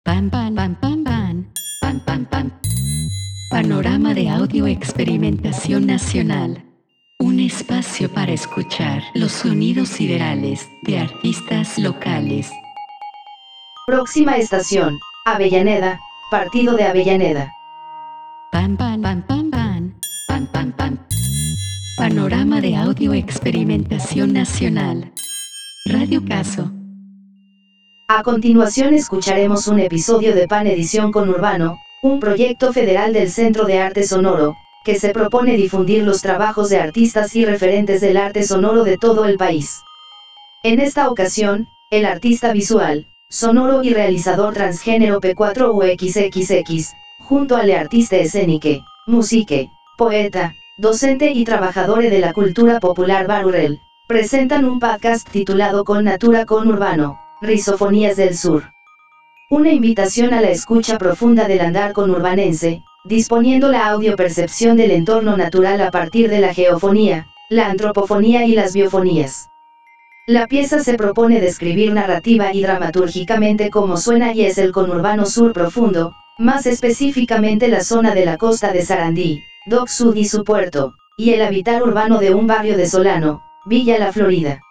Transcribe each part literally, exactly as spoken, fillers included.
Pan, pan, pan, pan, pan, pan, pan, pan. Panorama de audio experimentación nacional. Un espacio para escuchar los sonidos siderales de artistas locales. Próxima estación, Avellaneda, Partido de Avellaneda. Pan, pan, pan, pan, pan, pan, pan, pan. Panorama de audio experimentación nacional. Radio Caso. A continuación escucharemos un episodio de Pan Edición Conurbano, un proyecto federal del Centro de Arte Sonoro, que se propone difundir los trabajos de artistas y referentes del arte sonoro de todo el país. En esta ocasión, el artista visual, sonoro y realizador transgénero P cuatro U X X X, junto al artista escénique, musique, poeta, docente y trabajador de la cultura popular Barurel, presentan un podcast titulado Con Natura Conurbano, Rizofonías del Sur. Una invitación a la escucha profunda del andar conurbanense, disponiendo la audiopercepción del entorno natural a partir de la geofonía, la antropofonía y las biofonías. La pieza se propone describir narrativa y dramatúrgicamente cómo suena y es el conurbano sur profundo, más específicamente la zona de la costa de Sarandí, Dock Sud y su puerto, y el habitar urbano de un barrio de Solano, Villa La Florida.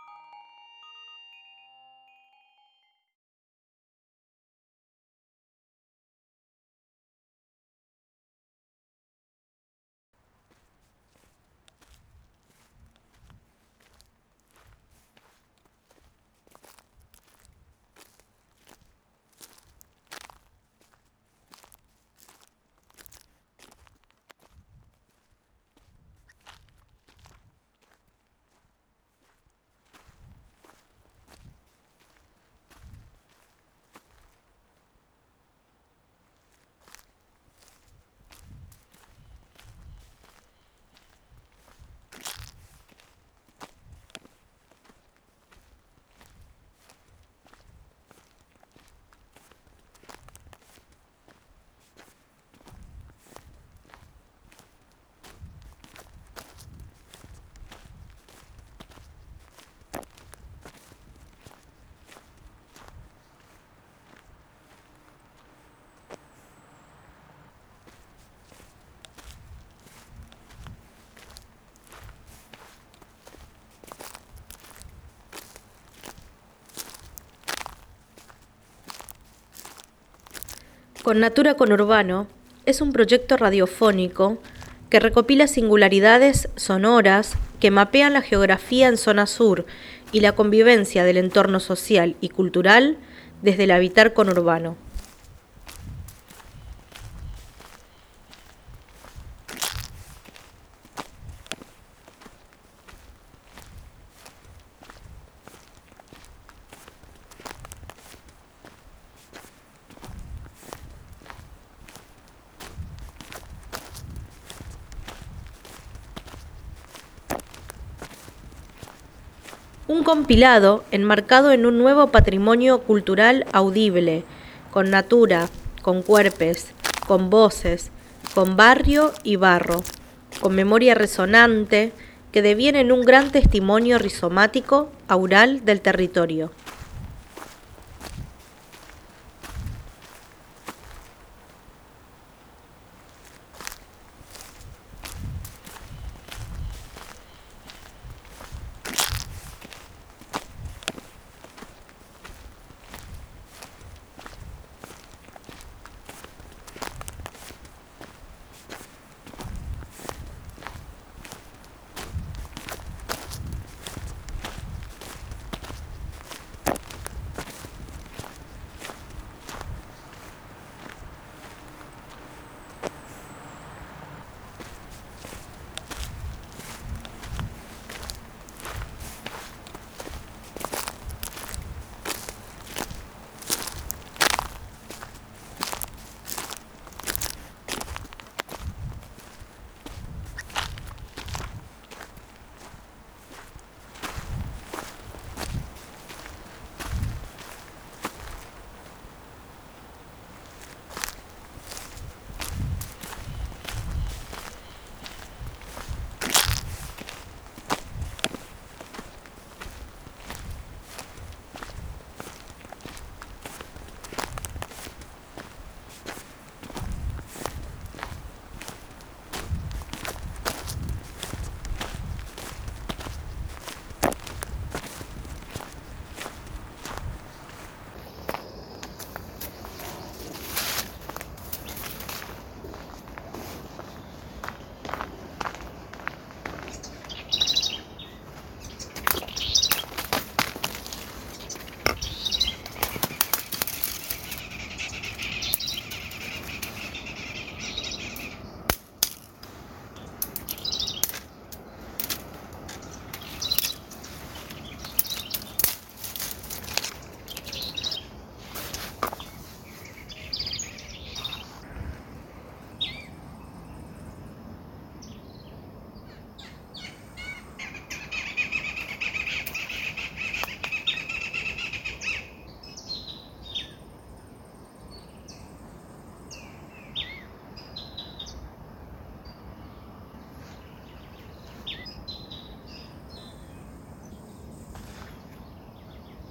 Con Natura Conurbano es un proyecto radiofónico que recopila singularidades sonoras que mapean la geografía en zona sur y la convivencia del entorno social y cultural desde el habitar conurbano. Un compilado enmarcado en un nuevo patrimonio cultural audible, con natura, con cuerpes, con voces, con barrio y barro, con memoria resonante que deviene en un gran testimonio rizomático aural del territorio.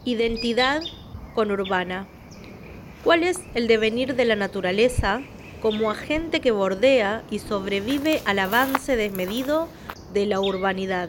Identidad conurbana. ¿Cuál es el devenir de la naturaleza como agente que bordea y sobrevive al avance desmedido de la urbanidad?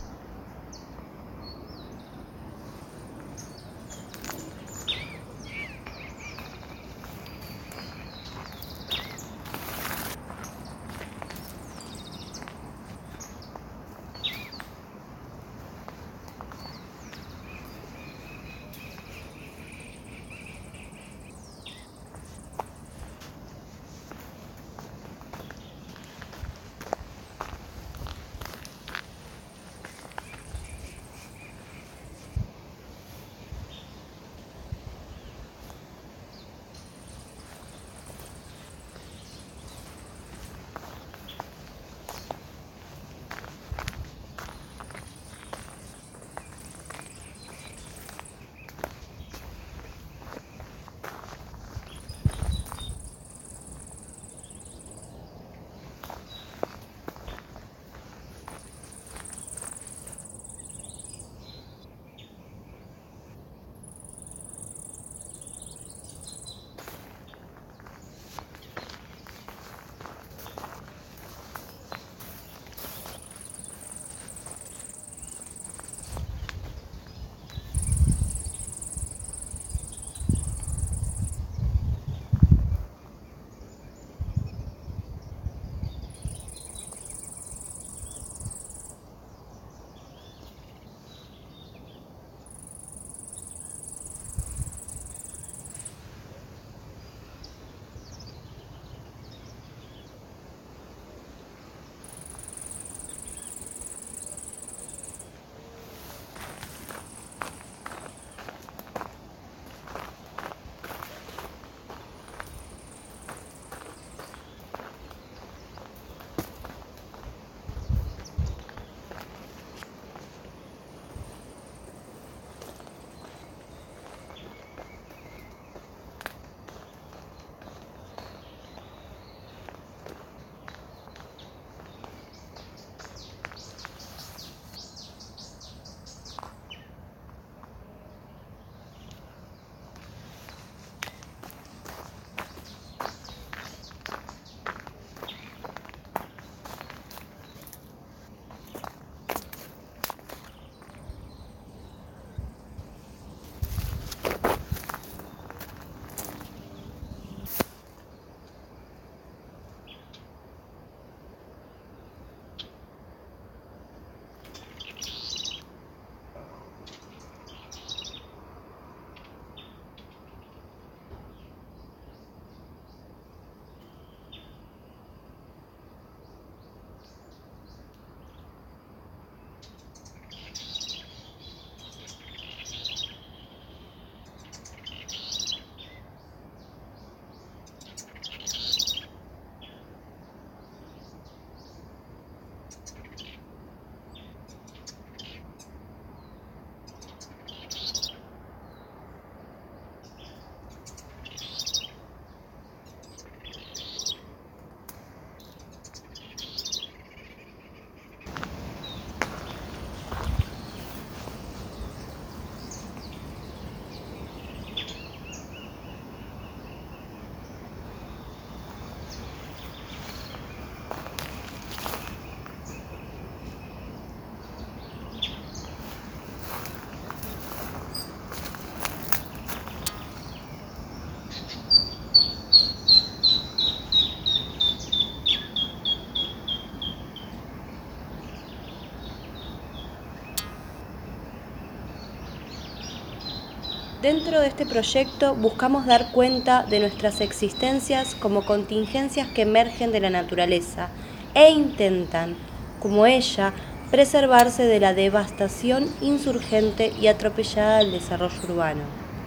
Dentro de este proyecto buscamos dar cuenta de nuestras existencias como contingencias que emergen de la naturaleza e intentan, como ella, preservarse de la devastación insurgente y atropellada del desarrollo urbano.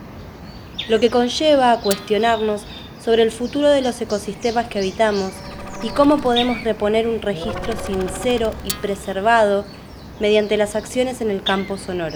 Lo que conlleva a cuestionarnos sobre el futuro de los ecosistemas que habitamos y cómo podemos reponer un registro sincero y preservado mediante las acciones en el campo sonoro.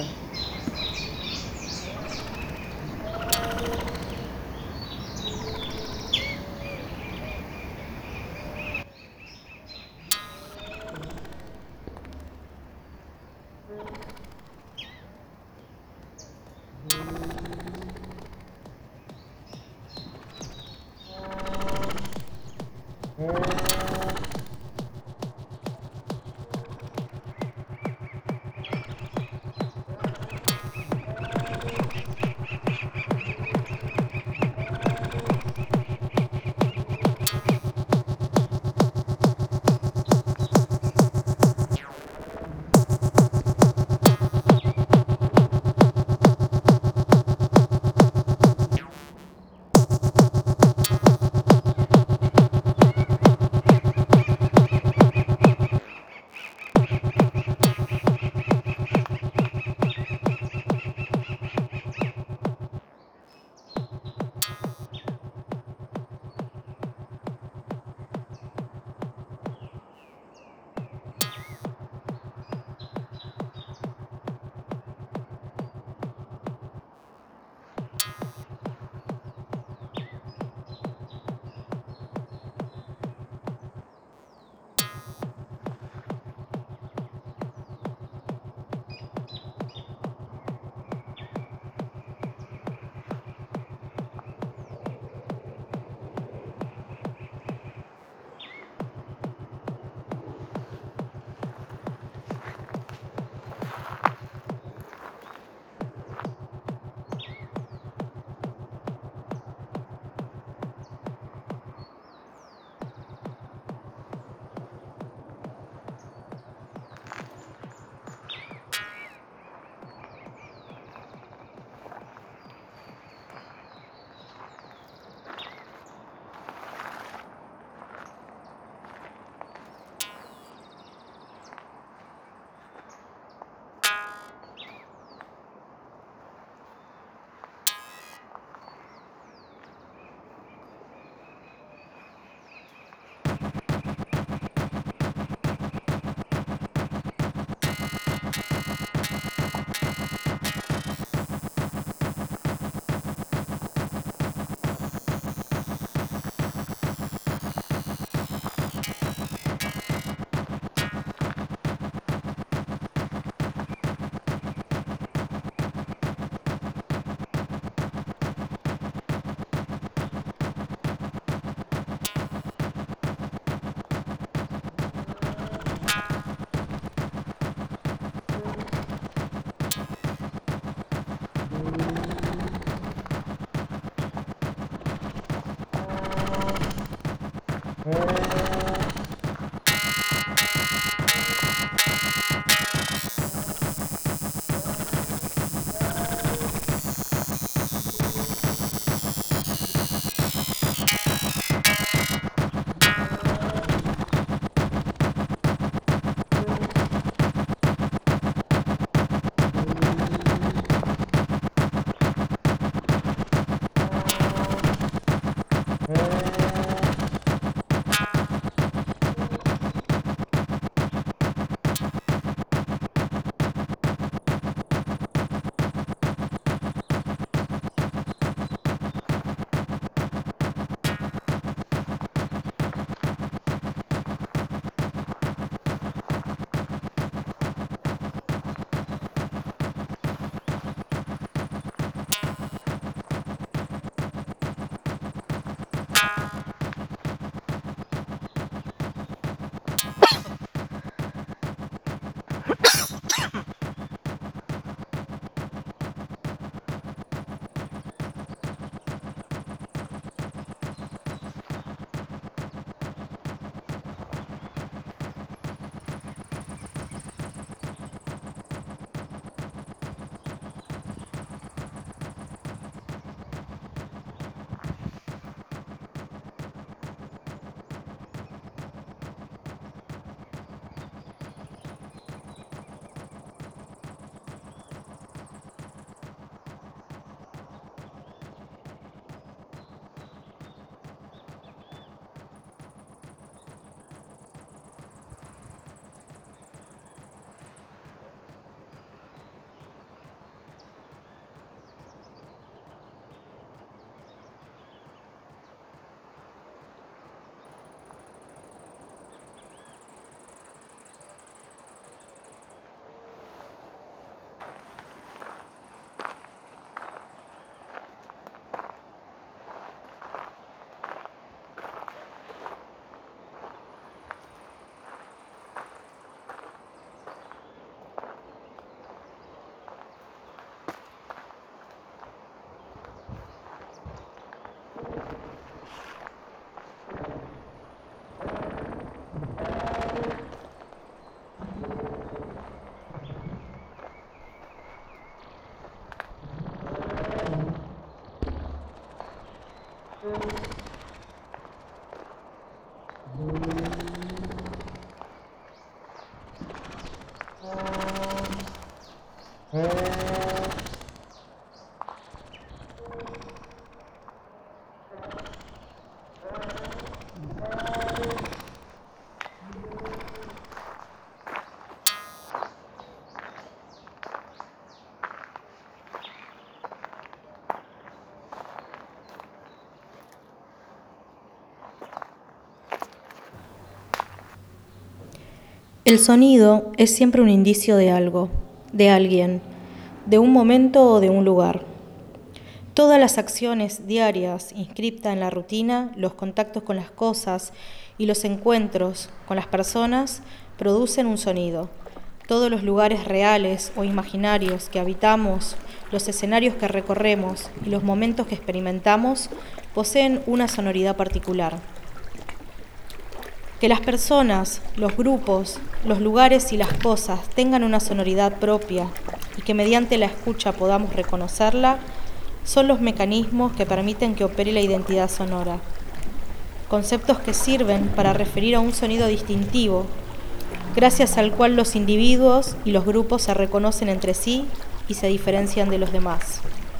El sonido es siempre un indicio de algo, de alguien, de un momento o de un lugar. Todas las acciones diarias inscriptas en la rutina, los contactos con las cosas y los encuentros con las personas producen un sonido. Todos los lugares reales o imaginarios que habitamos, los escenarios que recorremos y los momentos que experimentamos poseen una sonoridad particular. Que las personas, los grupos, los lugares y las cosas tengan una sonoridad propia y que mediante la escucha podamos reconocerla, son los mecanismos que permiten que opere la identidad sonora. Conceptos que sirven para referir a un sonido distintivo, gracias al cual los individuos y los grupos se reconocen entre sí y se diferencian de los demás.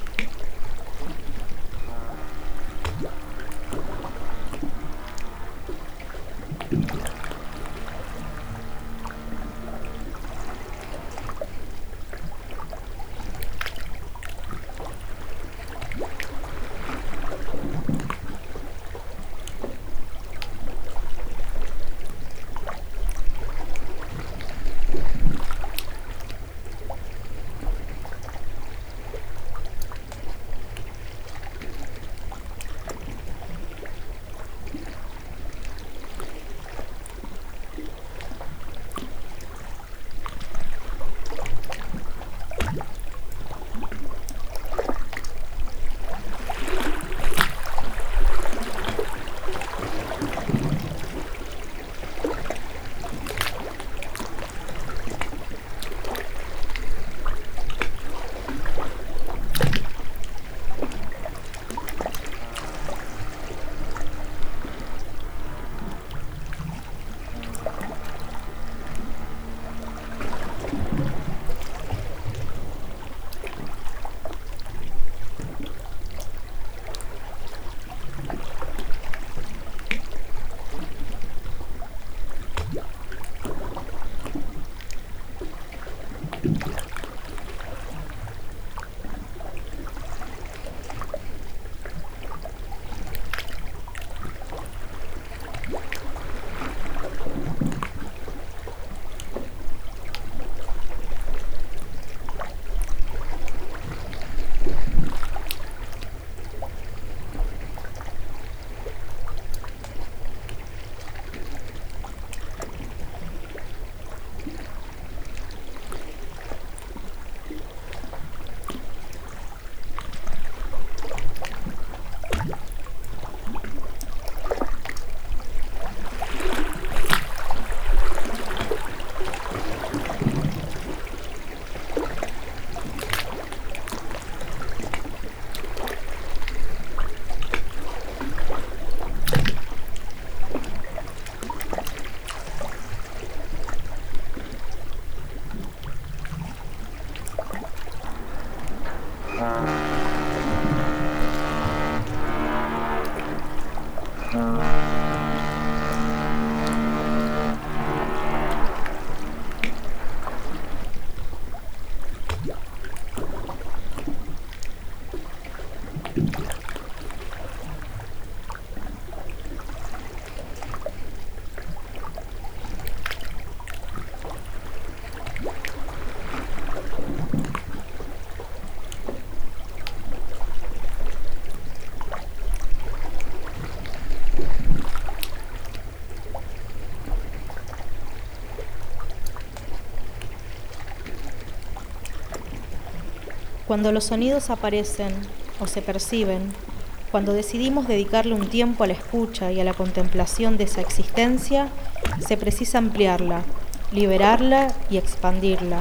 Cuando los sonidos aparecen o se perciben, cuando decidimos dedicarle un tiempo a la escucha y a la contemplación de esa existencia, se precisa ampliarla, liberarla y expandirla.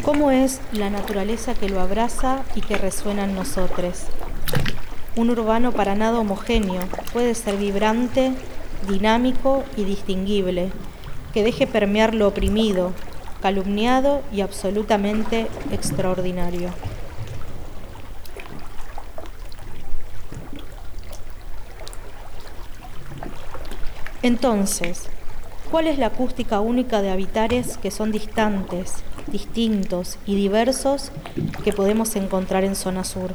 ¿Cómo es la naturaleza que lo abraza y que resuena en nosotros? Un urbano para nada homogéneo, puede ser vibrante, dinámico y distinguible, que deje permear lo oprimido, calumniado y absolutamente extraordinario. Entonces, ¿cuál es la acústica única de habitares que son distantes, distintos y diversos que podemos encontrar en zona sur?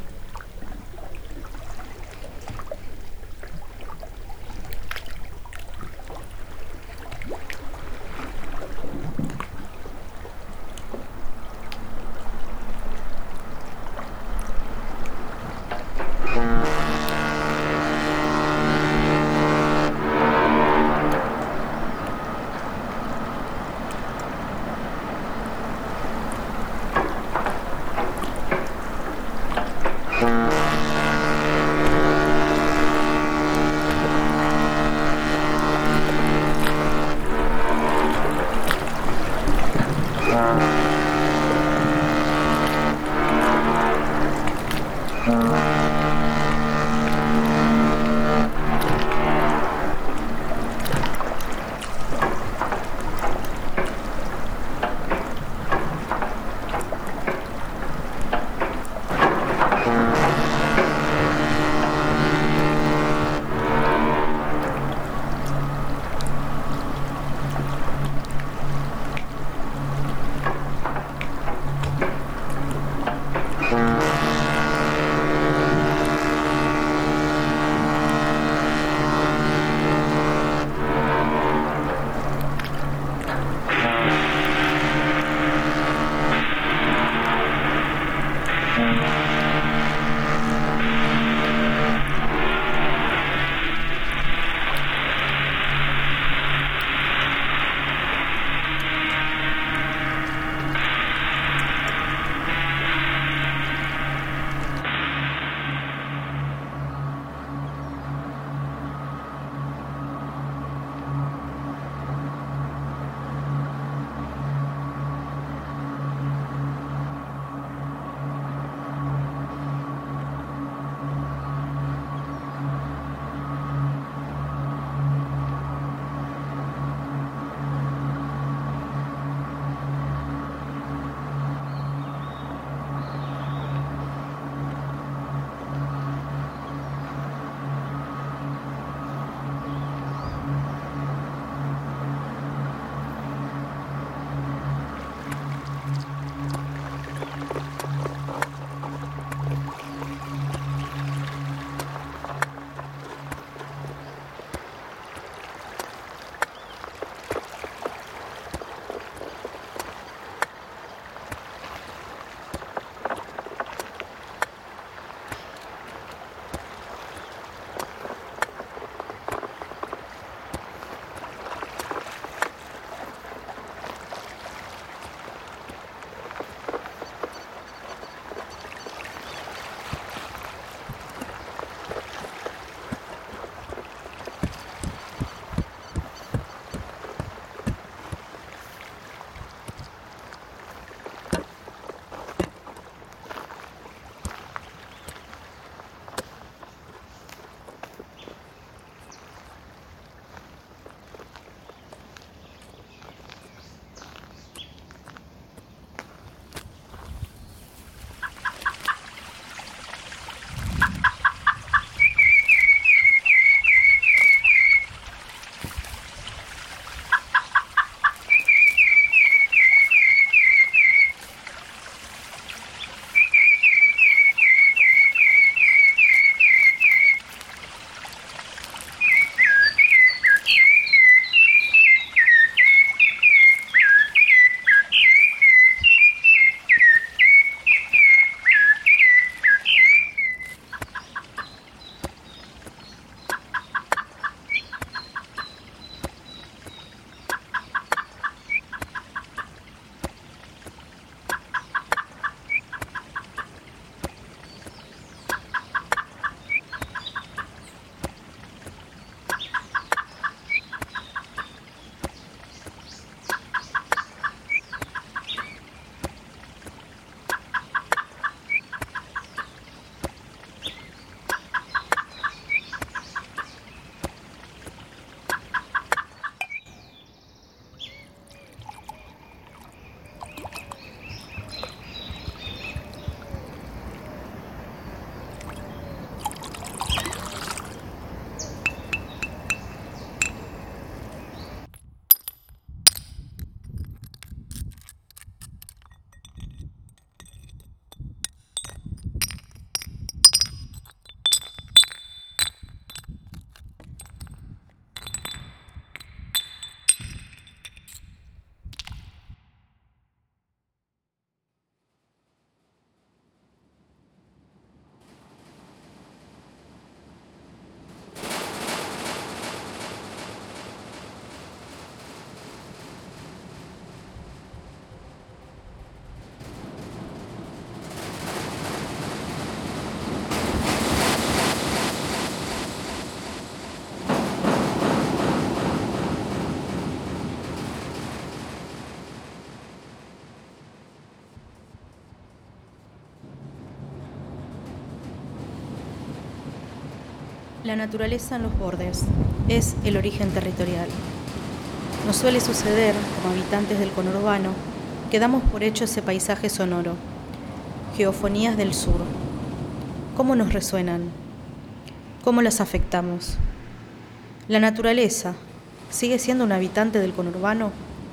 La naturaleza en los bordes es el origen territorial. Nos suele suceder, como habitantes del conurbano, que damos por hecho ese paisaje sonoro. Geofonías del sur. ¿Cómo nos resuenan? ¿Cómo las afectamos? ¿La naturaleza sigue siendo un habitante del conurbano?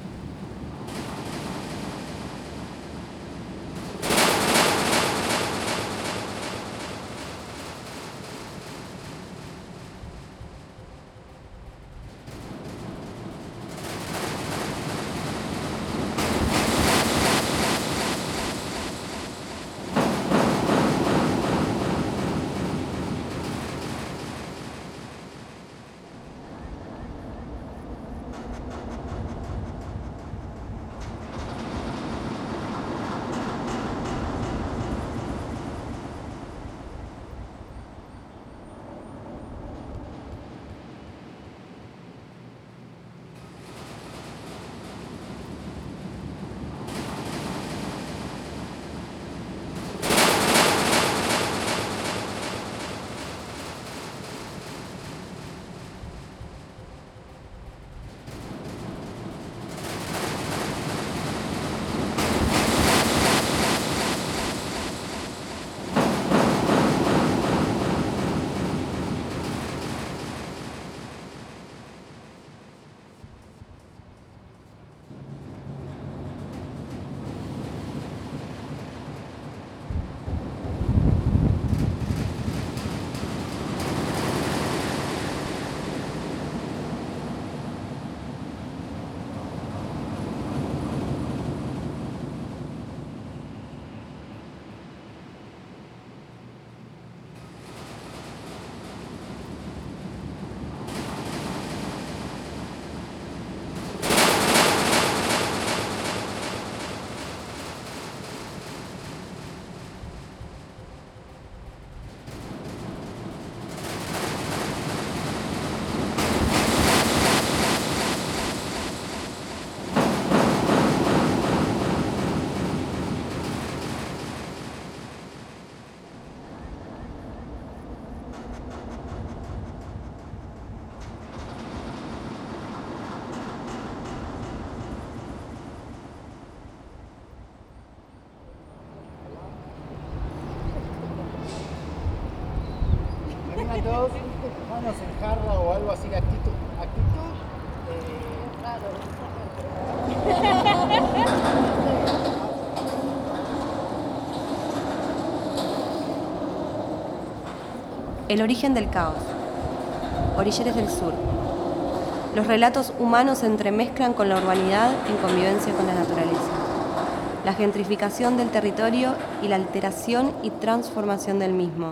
Todos manos en jarra o algo así, actitud, actitud eh, raro. El origen del caos. Orilleres del Sur. Los relatos humanos se entremezclan con la urbanidad en convivencia con la naturaleza. La gentrificación del territorio y la alteración y transformación del mismo.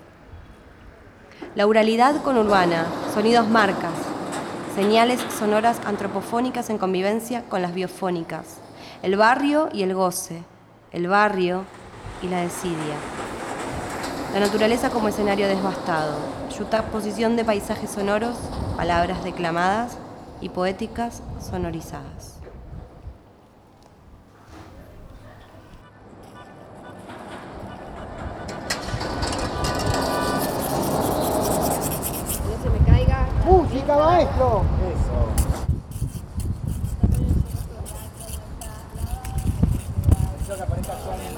La oralidad conurbana, sonidos marcas, señales sonoras antropofónicas en convivencia con las biofónicas, el barrio y el goce, el barrio y la desidia. La naturaleza como escenario devastado, yuxtaposición de paisajes sonoros, palabras declamadas y poéticas sonorizadas. ¡Música, maestro! Eso. Eso que aparece actualmente.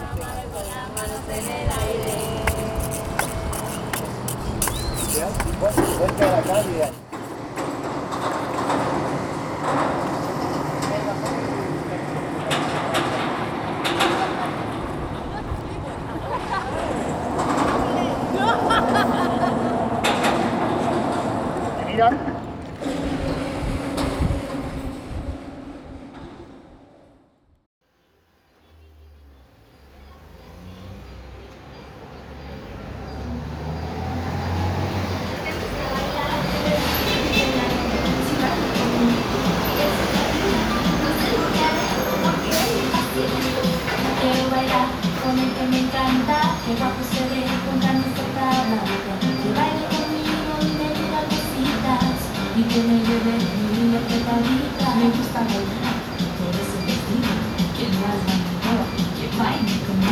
Puedes quedar acá y ideal. ¿Miran?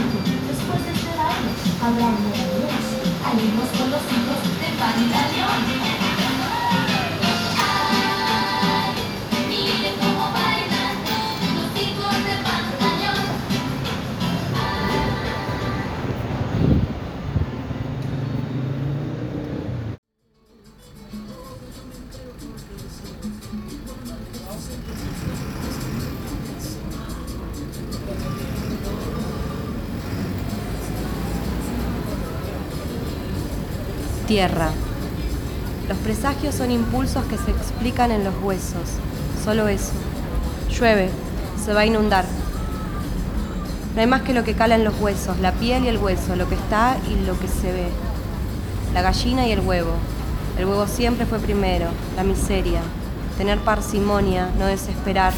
Hablando de Dios, salimos con los hijos de Pan y la León. Tierra. Los presagios son impulsos que se explican en los huesos. Solo eso. Llueve, se va a inundar. No hay más que lo que cala en los huesos, la piel y el hueso, lo que está y lo que se ve. La gallina y el huevo. El huevo siempre fue primero, la miseria. Tener parsimonia, no desesperar.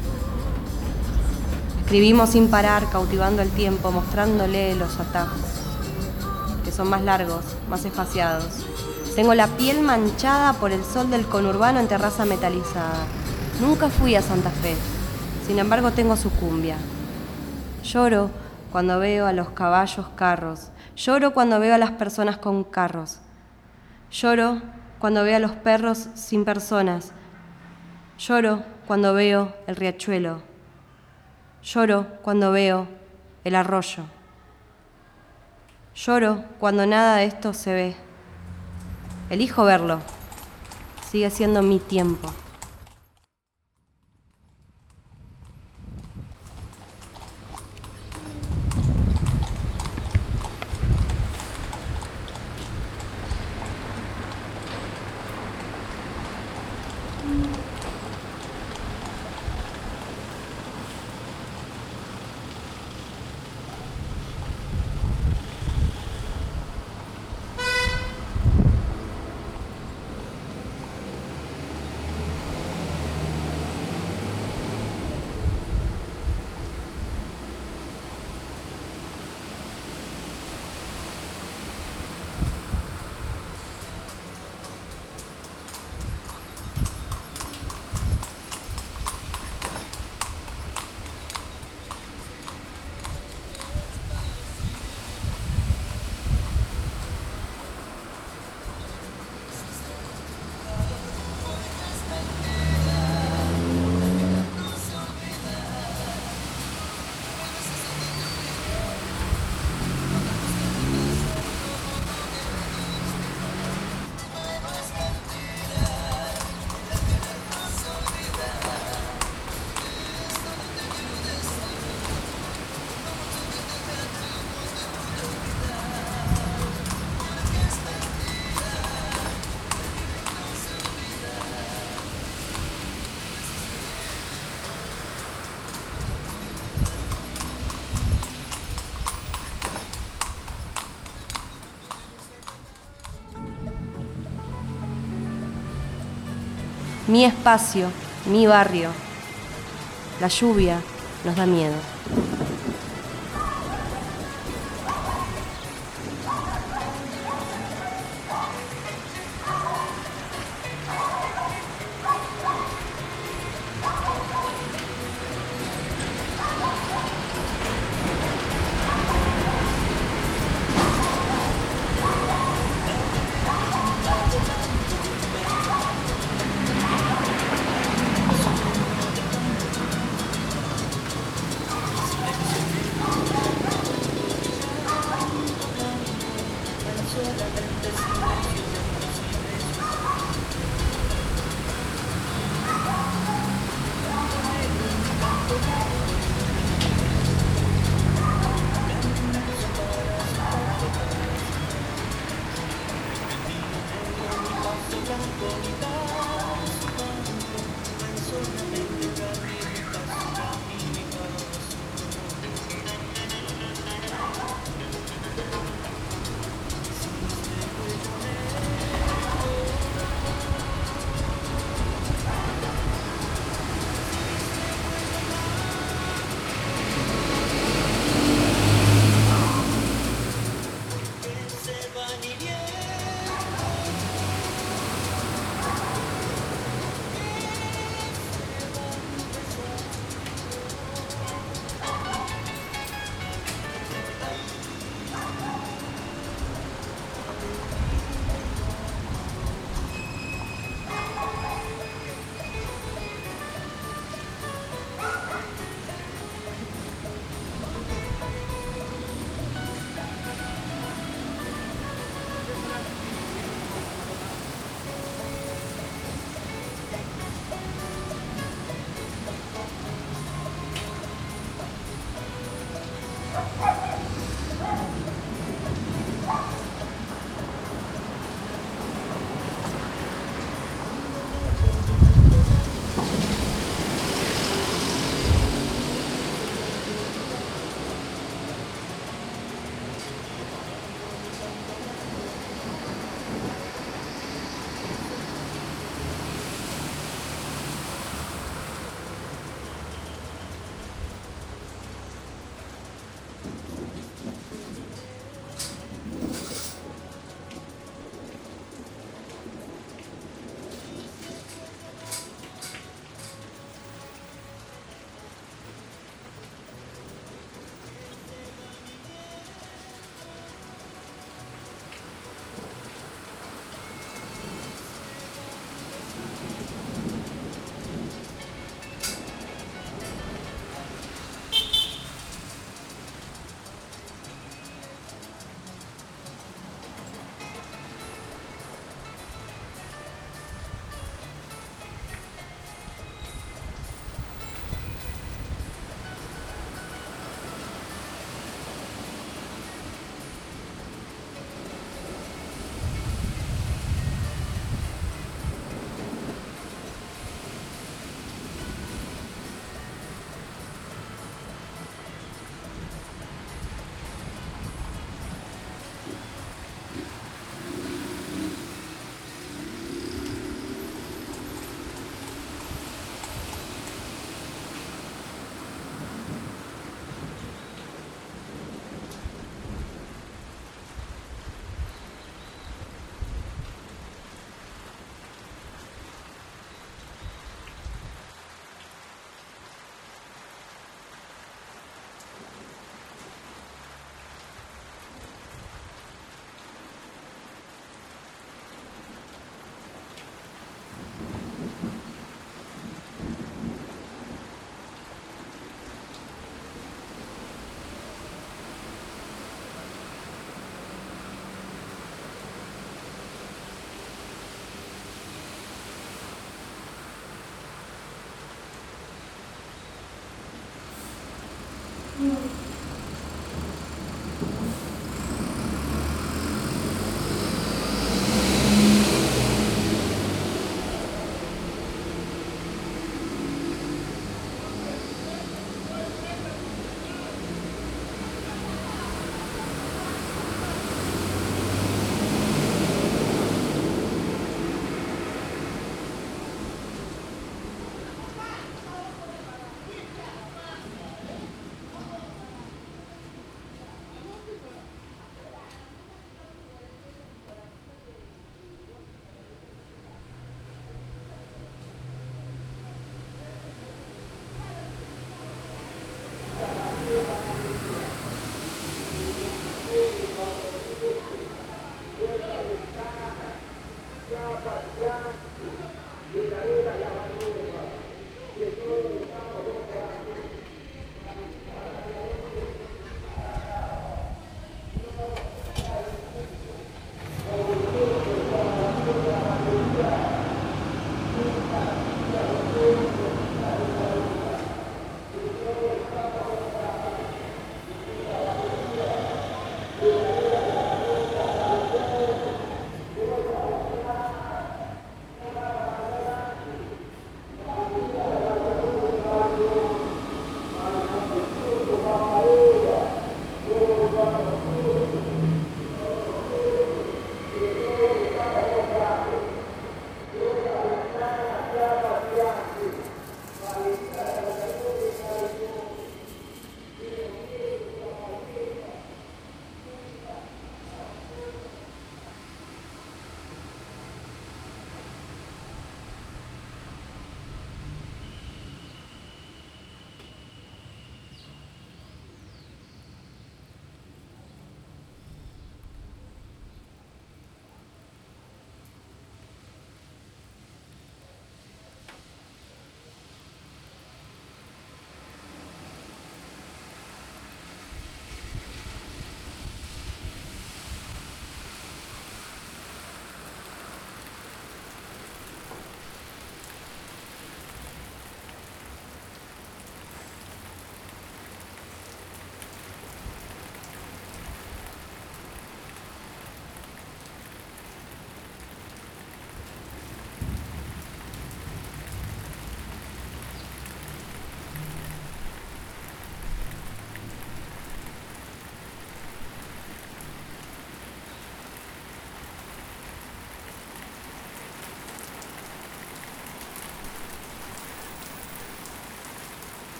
Escribimos sin parar, cautivando el tiempo, mostrándole los atajos, que son más largos, más espaciados. Tengo la piel manchada por el sol del conurbano en terraza metalizada. Nunca fui a Santa Fe, sin embargo tengo su cumbia. Lloro cuando veo a los caballos carros. Lloro cuando veo a las personas con carros. Lloro cuando veo a los perros sin personas. Lloro cuando veo el riachuelo. Lloro cuando veo el arroyo. Lloro cuando nada de esto se ve. Elijo verlo. Sigue siendo mi tiempo. Mi espacio, mi barrio. La lluvia nos da miedo.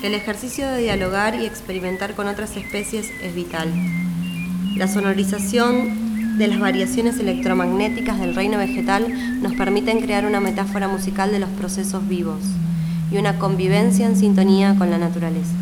El ejercicio de dialogar y experimentar con otras especies es vital. La sonorización de las variaciones electromagnéticas del reino vegetal nos permiten crear una metáfora musical de los procesos vivos y una convivencia en sintonía con la naturaleza.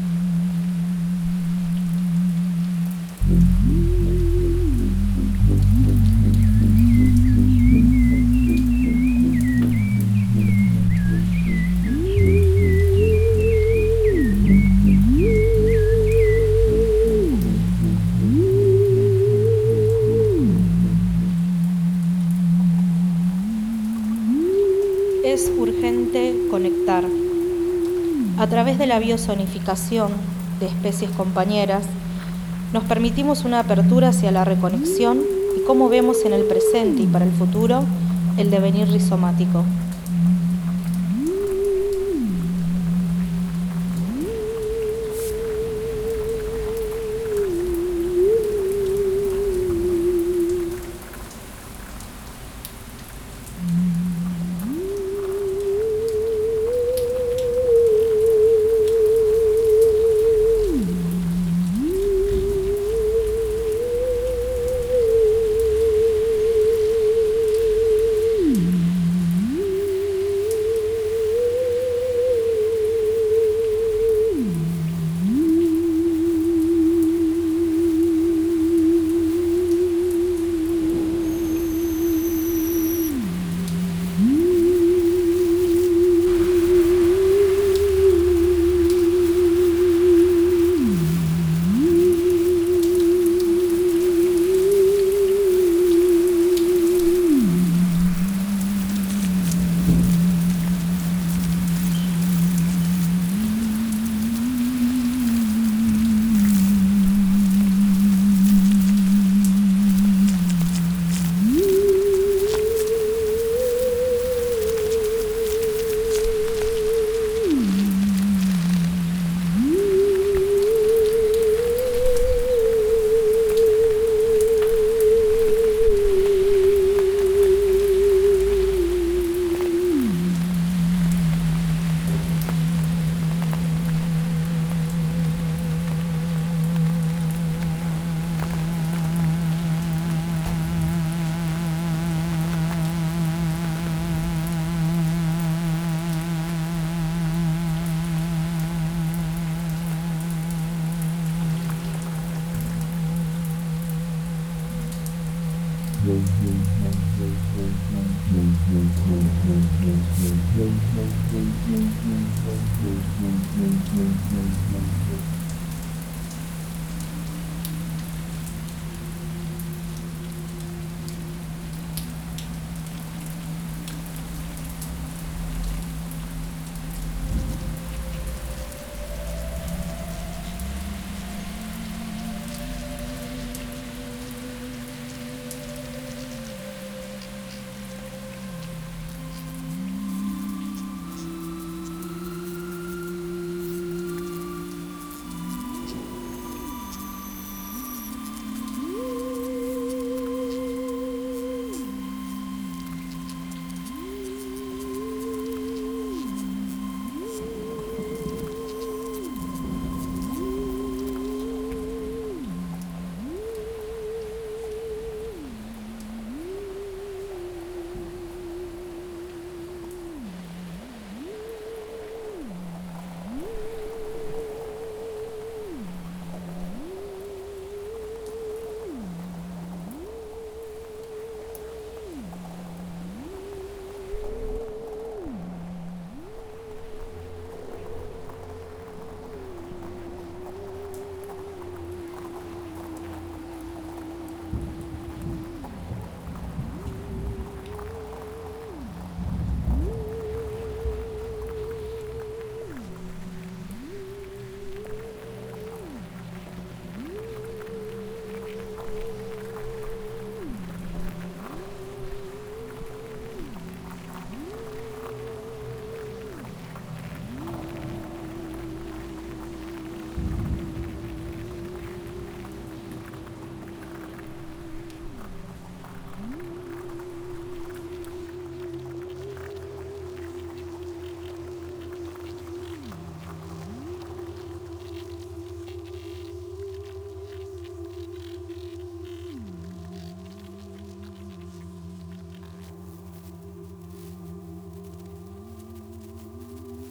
Es urgente conectar. A través de la biosonificación de especies compañeras, nos permitimos una apertura hacia la reconexión y cómo vemos en el presente y para el futuro el devenir rizomático.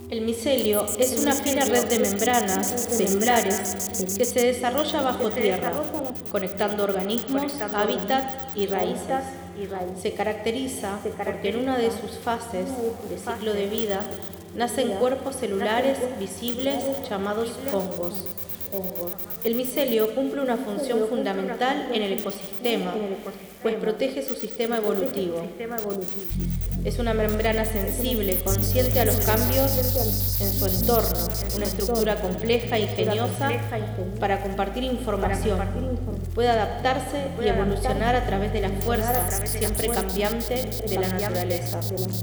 El micelio es una fina red de membranas celulares que se desarrolla bajo tierra, conectando organismos, hábitats y raíces. Se caracteriza porque en una de sus fases de ciclo de vida nacen cuerpos celulares visibles llamados hongos. El micelio cumple una función fundamental en el ecosistema, pues protege su sistema evolutivo. Es una membrana sensible, consciente a los cambios en su entorno, una estructura compleja e ingeniosa para compartir información. Puede adaptarse y evolucionar a través de la fuerza siempre cambiante de la naturaleza.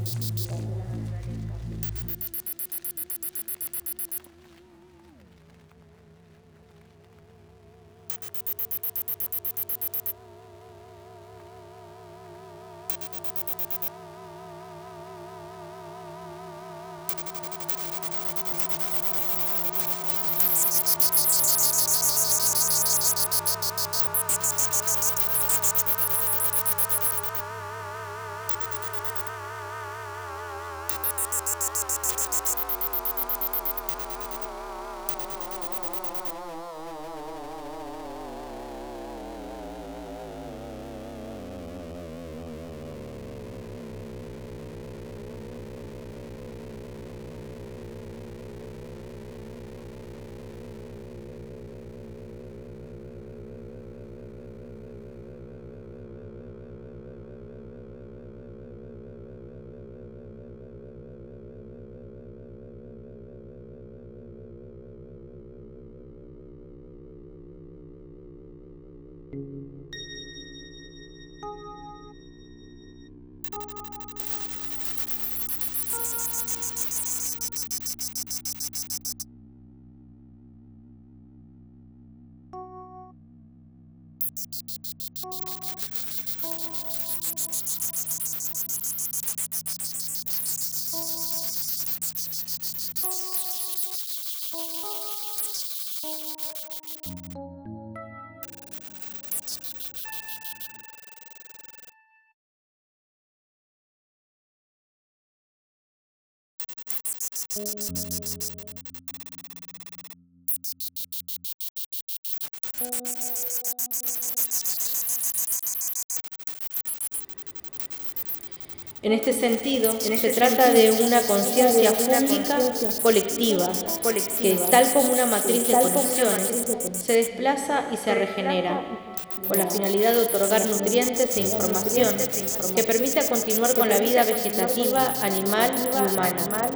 En este sentido, se trata de una conciencia fúngica colectiva, que, tal como una matriz de conexiones, se desplaza y se regenera, con la finalidad de otorgar nutrientes e información que permita continuar con la vida vegetativa, animal y humana.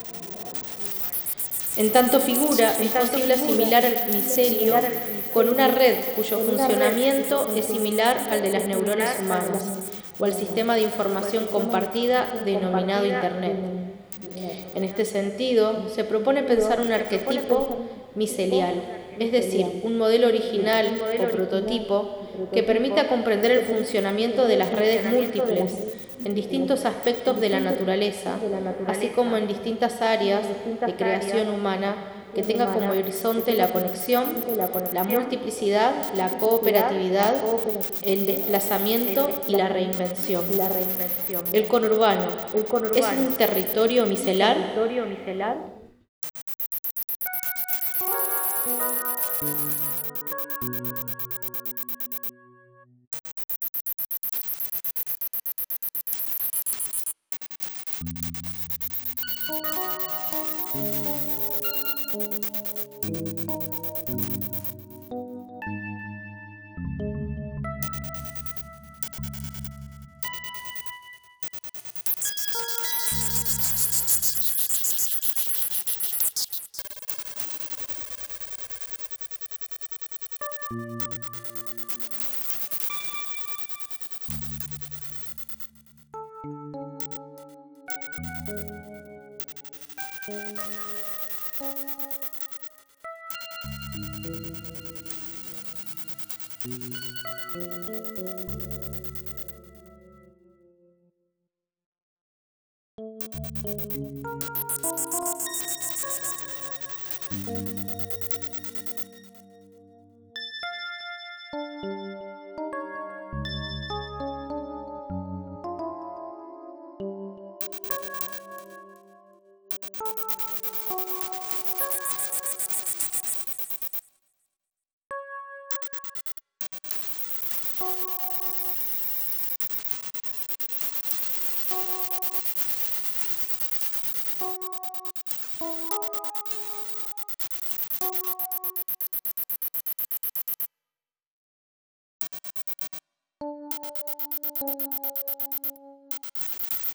En tanto figura, es posible asimilar al micelio con una red cuyo funcionamiento es similar al de las neuronas humanas, o al sistema de información compartida denominado Internet. En este sentido, se propone pensar un arquetipo micelial, es decir, un modelo original o prototipo que permita comprender el funcionamiento de las redes múltiples en distintos aspectos de la naturaleza, así como en distintas áreas de creación humana, que tenga como horizonte la conexión, la multiplicidad, la cooperatividad, el desplazamiento y la reinvención. El conurbano es un territorio micelar.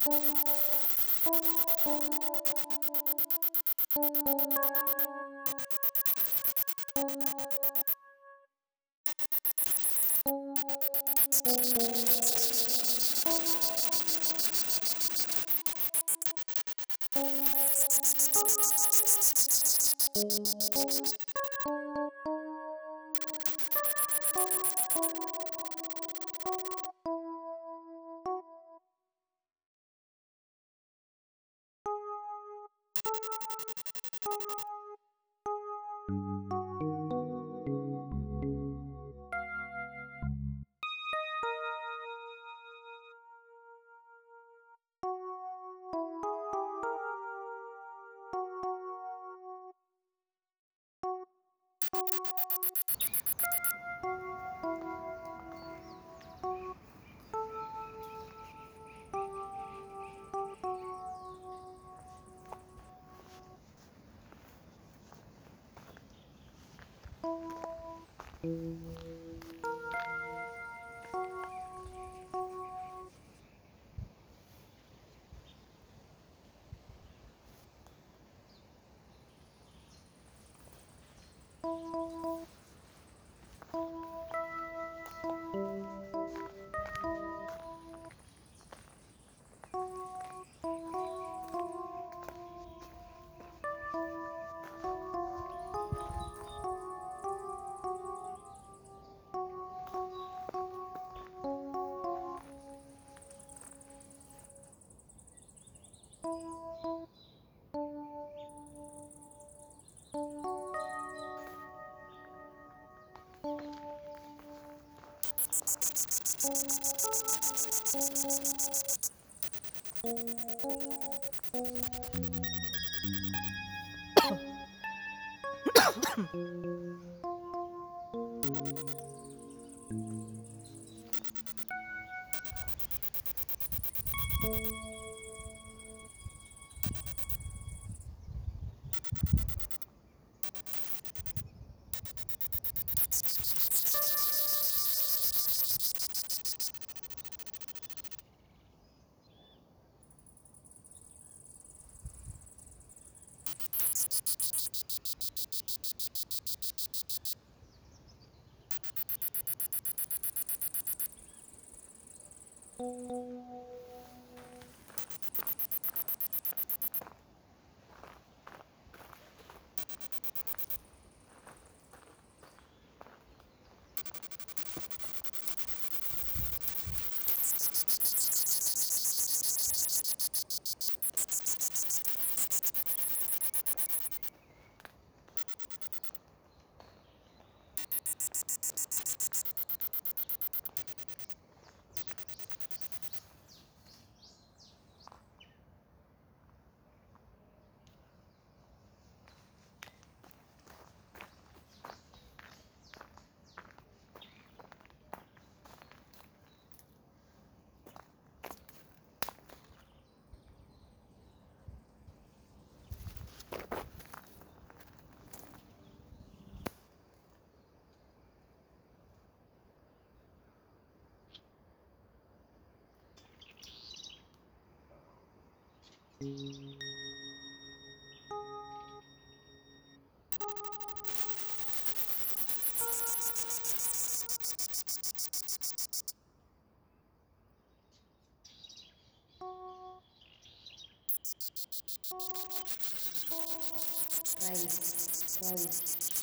Raíz, raíz,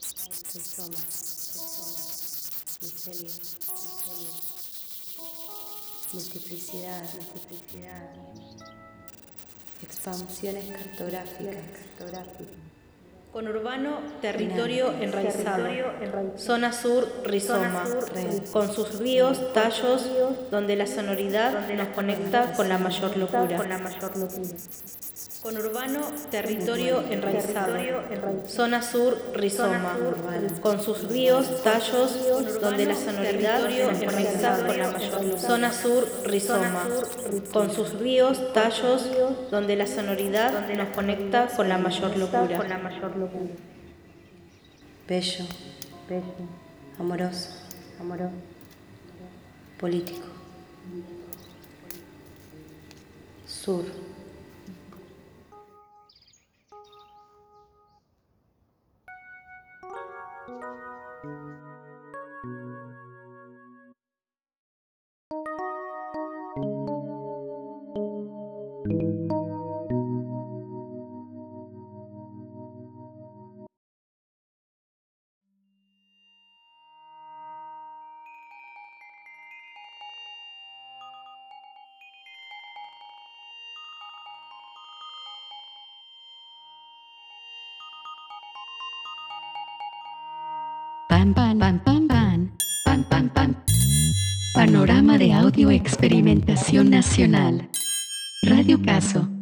rizoma, rizoma, micelio, micelio, multiplicidad, multiplicidad, expansiones cartográficas, cartográficas. Conurbano, territorio enraizado. Zona sur, rizoma, con sus ríos, tallos, donde la sonoridad nos conecta con la mayor locura. Conurbano, territorio enraizado. Zona sur, rizoma, con sus ríos, tallos, donde la sonoridad nos conecta con la mayor locura. Zona sur, rizoma, con sus ríos, tallos, donde la sonoridad nos conecta con la mayor locura. Bello, bello, amoroso, amoroso, político. sur. Pan, pan, pan, pan, pan, pan, pan, pan. Panorama de audio experimentación nacional. Radio Caso.